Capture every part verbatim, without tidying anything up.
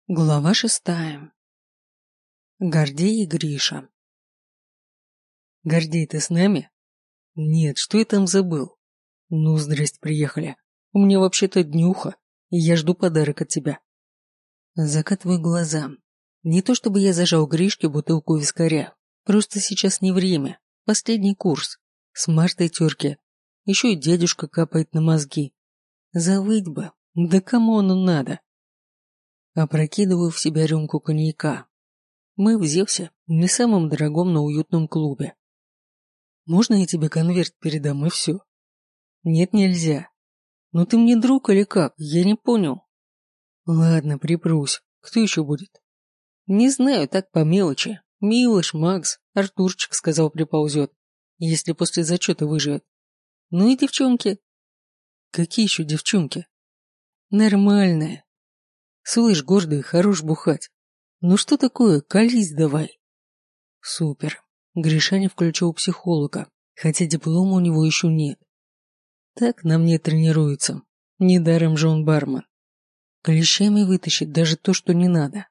Глава шестая. Гордей и Гриша. Гордей, ты с нами? Нет, что я там забыл? Ну, здрасте, приехали. У меня вообще-то днюха, и я жду подарок от тебя. Закатываю глаза. Не то чтобы я зажал Гришке бутылку вискаря. Просто сейчас не время. Последний курс. С марта терки. Еще и дядюшка капает на мозги. Завыть бы. Да кому оно надо? Опрокидываю в себя рюмку коньяка. Мы в Зевсе, не самом дорогом, но уютном клубе. Можно я тебе конверт передам и все? Нет, нельзя. Ну ты мне друг или как? Я не понял. Ладно, припрусь. Кто еще будет? Не знаю, так по мелочи. Милош, Макс, Артурчик сказал приползет, если после зачета выживет. Ну и девчонки. Какие еще девчонки? Нормальные. Слышь, гордый, хорош бухать. Ну что такое, колись давай. Супер. Гришаня включил психолога, хотя диплома у него еще нет. Так на мне тренируется. Недаром же он бармен. Клещами вытащит даже то, что не надо.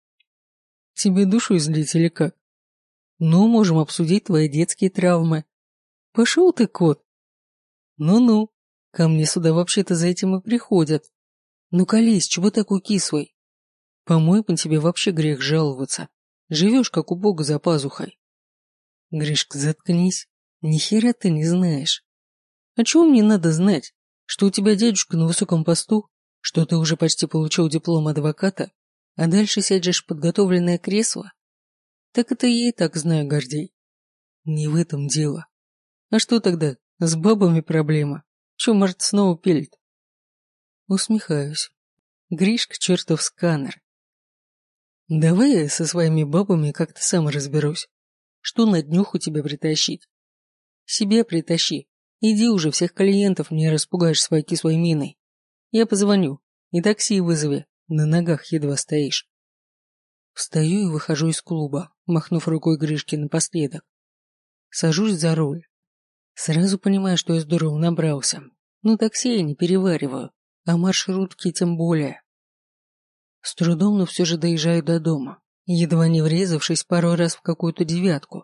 Тебе душу излить или как? Ну, можем обсудить твои детские травмы. Пошел ты, кот. Ну-ну, ко мне сюда вообще-то за этим и приходят. Ну, колись, чего такой кислый? По-моему, тебе вообще грех жаловаться. Живешь, как у Бога за пазухой. Гришка, заткнись. Ни хера ты не знаешь. А чего мне надо знать? Что у тебя дядюшка на высоком посту? Что ты уже почти получил диплом адвоката? А дальше сядешь в подготовленное кресло? Так это я и так знаю, Гордей. Не в этом дело. А что тогда? С бабами проблема. Че, может, снова пилит? Усмехаюсь. Гришка чертов сканер. Давай я со своими бабами как-то сам разберусь. Что на днюху тебе притащить? Себе притащи. Иди уже, всех клиентов не распугаешь своей кислой миной. Я позвоню. И такси вызови. На ногах едва стоишь. Встаю и выхожу из клуба, махнув рукой Гришке напоследок. Сажусь за руль. Сразу понимаю, что я здорово набрался. Но такси я не перевариваю, а маршрутки тем более. С трудом, но все же доезжаю до дома, едва не врезавшись пару раз в какую-то девятку.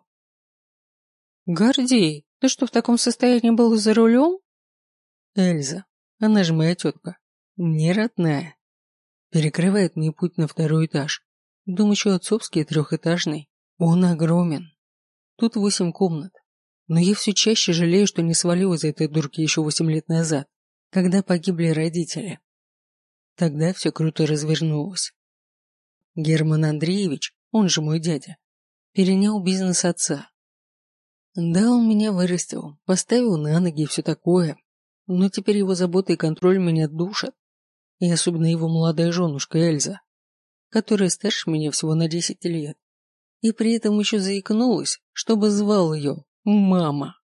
«Гордей, ты что, в таком состоянии был за рулем?» Эльза, она же моя тетка, не родная, перекрывает мне путь на второй этаж. Дом еще отцовский, трехэтажный. Он огромен. Тут восемь комнат. Но я все чаще жалею, что не свалил из этой дурки еще восемь лет назад, когда погибли родители. Тогда все круто развернулось. Герман Андреевич, он же мой дядя, перенял бизнес отца. Да, он меня вырастил, поставил на ноги и все такое, но теперь его забота и контроль меня душат, и особенно его молодая женушка Эльза, которая старше меня всего на десять лет, и при этом еще заикнулась, чтобы звал ее мама.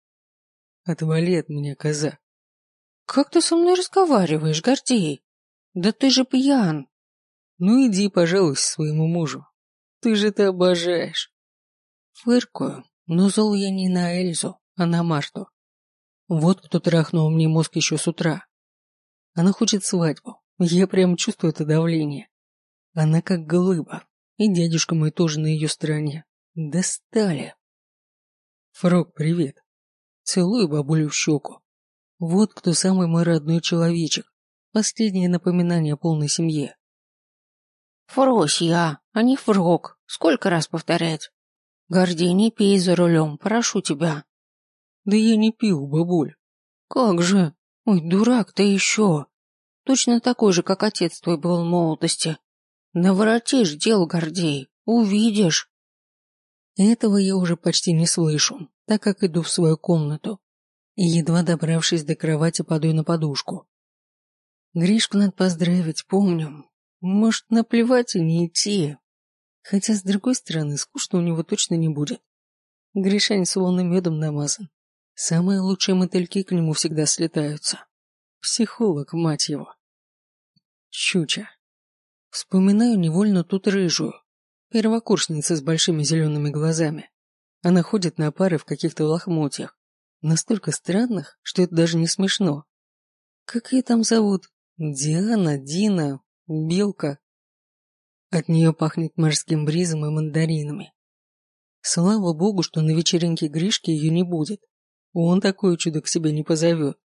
Отвали от меня, коза. Как ты со мной разговариваешь, Гордей? Да ты же пьян. Ну иди, пожалуйся своему мужу. Ты же это обожаешь. Фыркую, но зол я не на Эльзу, а на Марту. Вот кто трахнул мне мозг еще с утра. Она хочет свадьбу. Я прямо чувствую это давление. Она как глыба. И дядюшка мой тоже на ее стороне. Достали. Фрог, привет. Целую бабулю в щеку. Вот кто самый мой родной человечек. Последнее напоминание о полной семье. Фросья, а не Фрог. Сколько раз повторять? Гордей, не пей за рулем, прошу тебя. Да я не пил, бабуль. Как же? Ой, дурак ты еще. Точно такой же, как отец твой был в молодости. Наворотишь дел, Гордей, увидишь. Этого я уже почти не слышу, так как иду в свою комнату. И едва добравшись до кровати, падаю на подушку. Гришку надо поздравить, помню. Может, наплевать и не идти. Хотя, с другой стороны, скучно у него точно не будет. Гришань словно медом намазан. Самые лучшие мотыльки к нему всегда слетаются. Психолог, мать его. Чуча. Вспоминаю невольно тут рыжую. Первокурсница с большими зелеными глазами. Она ходит на пары в каких-то лохмотьях. Настолько странных, что это даже не смешно. Как ее там зовут? Диана, Дина, Белка. От нее пахнет морским бризом и мандаринами. Слава богу, что на вечеринке Гришки ее не будет. Он такое чудо к себе не позовет.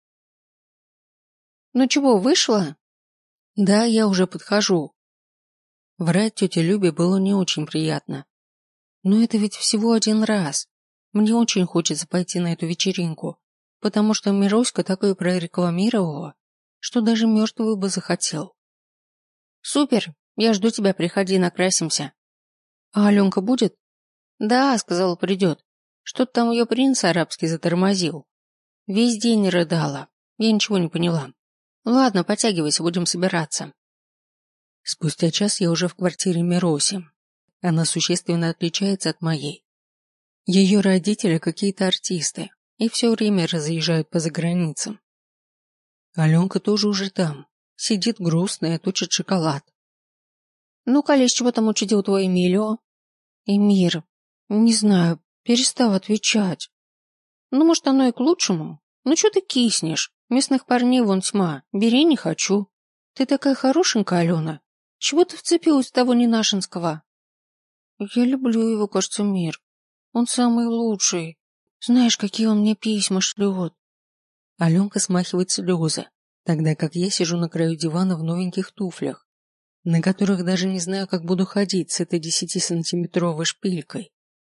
Ну чего, вышла? Да, я уже подхожу. Врать тете Любе было не очень приятно. Но это ведь всего один раз. Мне очень хочется пойти на эту вечеринку, потому что Мироська такое прорекламировала, что даже мертвый бы захотел. Супер, я жду тебя, приходи, накрасимся. А Аленка будет? Да, сказала, придет. Что-то там ее принц арабский затормозил. Весь день рыдала. Я ничего не поняла. Ладно, подтягивайся, будем собираться. Спустя час я уже в квартире Мироси. Она существенно отличается от моей. Ее родители какие-то артисты и все время разъезжают по заграницам. Аленка тоже уже там. Сидит грустная, точит шоколад. Ну, Коля, чего там учудил твой Эмилио? Эмир, не знаю, перестал отвечать. Ну, может, оно и к лучшему. Ну, что ты киснешь? Местных парней вон тьма. Бери, не хочу. Ты такая хорошенькая, Алена. Чего ты вцепилась в того ненашинского? Я люблю его, кажется, Мир. Он самый лучший. Знаешь, какие он мне письма шлет. Аленка смахивает слезы, тогда как я сижу на краю дивана в новеньких туфлях, на которых даже не знаю, как буду ходить с этой десятисантиметровой шпилькой.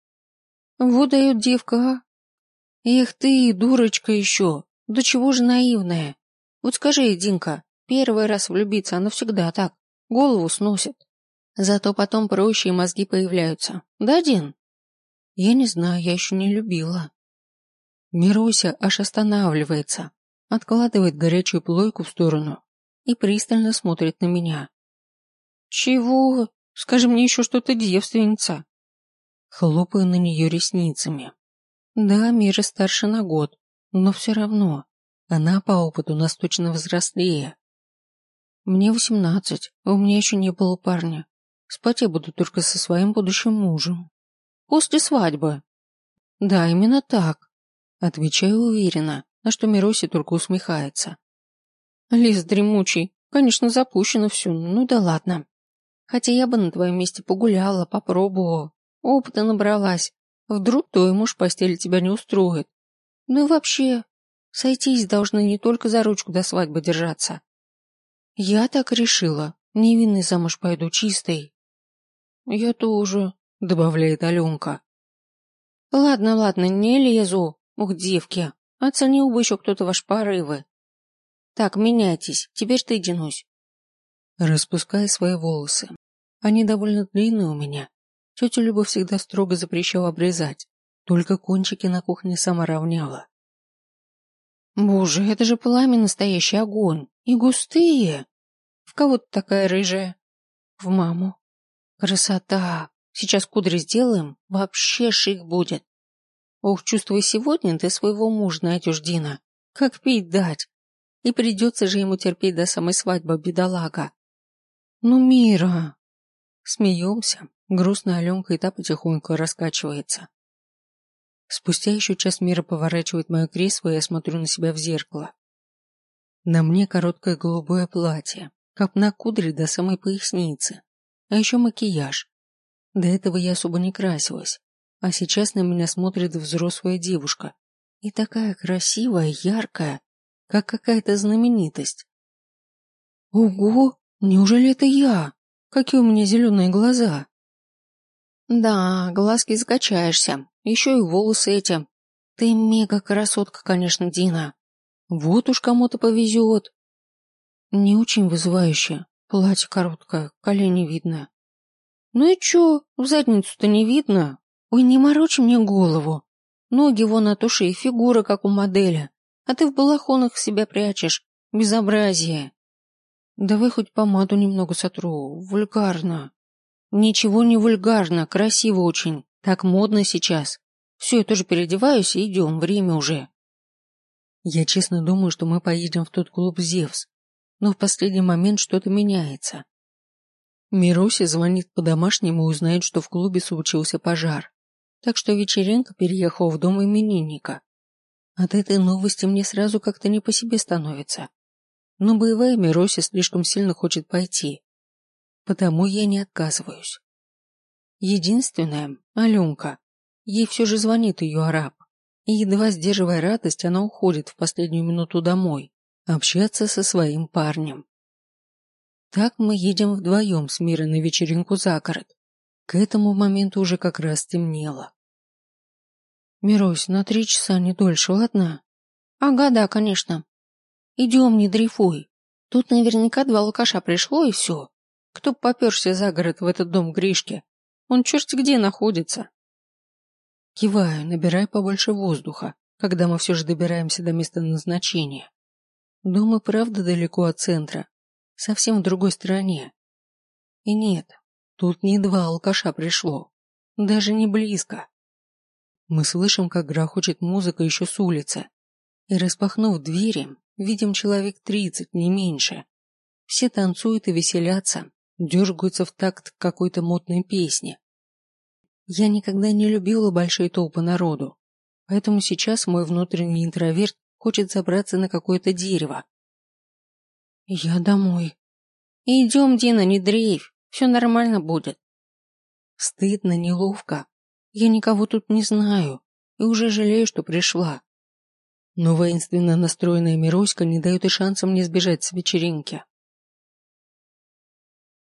Вот дает девка, а? Эх ты, дурочка еще. Да чего же наивная? Вот скажи, Динка, первый раз влюбиться, оно всегда так. Голову сносит. Зато потом проще и мозги появляются. Да, Дин? Я не знаю, я еще не любила. Мирося аж останавливается, откладывает горячую плойку в сторону и пристально смотрит на меня. Чего? Скажи мне еще, что ты девственница. Хлопаю на нее ресницами. Да, Мира старше на год, но все равно она по опыту нас точно взрослее. Мне восемнадцать, а у меня еще не было парня. Спать я буду только со своим будущим мужем. После свадьбы. Да, именно так. Отвечаю уверенно, на что Мироси только усмехается. Лис дремучий, конечно, запущено все, ну да ладно. Хотя я бы на твоем месте погуляла, попробовала. Опыта набралась. Вдруг твой муж в постели тебя не устроит. Ну и вообще, сойтись должны не только за ручку до свадьбы держаться. Я так решила. Невинный замуж пойду, чистой. Я тоже, добавляет Аленка. Ладно, ладно, не лезу. Ух, девки, оценил бы еще кто-то ваш порывы. Так, меняйтесь, теперь ты, Динусь. Распускай свои волосы. Они довольно длинные у меня. Тетя Люба всегда строго запрещала обрезать. Только кончики на кухне сама равняла. Боже, это же пламя настоящий огонь. И густые. В кого ты такая рыжая? В маму. Красота. Сейчас кудри сделаем, вообще шик будет. Ох, чувствуй, сегодня ты своего мужа найдешь, Дина. Как пить дать? И придется же ему терпеть до самой свадьбы, бедолага. Ну, Мира. Смеемся. Грустная Аленка и та потихоньку раскачивается. Спустя еще час Мира поворачивает мое кресло, и я смотрю на себя в зеркало. На мне короткое голубое платье, копна кудри до самой поясницы, а еще макияж. До этого я особо не красилась, а сейчас на меня смотрит взрослая девушка. И такая красивая, яркая, как какая-то знаменитость. Ого, неужели это я? Какие у меня зеленые глаза? Да, глазки закачаешься, еще и волосы эти. Ты мега красотка, конечно, Дина. Вот уж кому-то повезет. Не очень вызывающе, платье короткое, колени видно. Ну и чё, в задницу-то не видно? Ой, не морочь мне голову. Ноги вон от ушей, фигура, как у модели. А ты в балахонах себя прячешь. Безобразие. Давай хоть помаду немного сотру. Вульгарно. Ничего не вульгарно, красиво очень. Так модно сейчас. Все, я тоже переодеваюсь и идем, время уже. Я честно думаю, что мы поедем в тот клуб «Зевс», но в последний момент что-то меняется. Мирося звонит по-домашнему и узнает, что в клубе случился пожар. Так что вечеринка переехала в дом именинника. От этой новости мне сразу как-то не по себе становится. Но боевая Мирося слишком сильно хочет пойти. потому я не отказываюсь. Единственное, Аленка, ей все же звонит ее араб, и, едва сдерживая радость, она уходит в последнюю минуту домой, общаться со своим парнем. Так мы едем вдвоем с Мирой на вечеринку за город. К этому моменту уже как раз темнело. Мирусь, на три часа, не дольше, ладно? Ага, да, конечно. Идем, не дрейфуй. Тут наверняка два алкаша пришло и все. Кто б поперся за город в этот дом Гришки? Он черти где находится. Киваю, набирая побольше воздуха, когда мы все же добираемся до места назначения. Дом и правда далеко от центра, совсем в другой стороне. И нет, тут не два алкаша пришло, даже не близко. Мы слышим, как грохочет музыка еще с улицы, и, распахнув двери, видим человек тридцать, не меньше. Все танцуют и веселятся, дергаются в такт какой-то модной песни. Я никогда не любила большие толпы народу, поэтому сейчас мой внутренний интроверт хочет забраться на какое-то дерево. Я домой. Идем, Дина, не дрейфь, все нормально будет. Стыдно, неловко. Я никого тут не знаю и уже жалею, что пришла. Но воинственно настроенная Мироська не дает и шанса мне сбежать с вечеринки.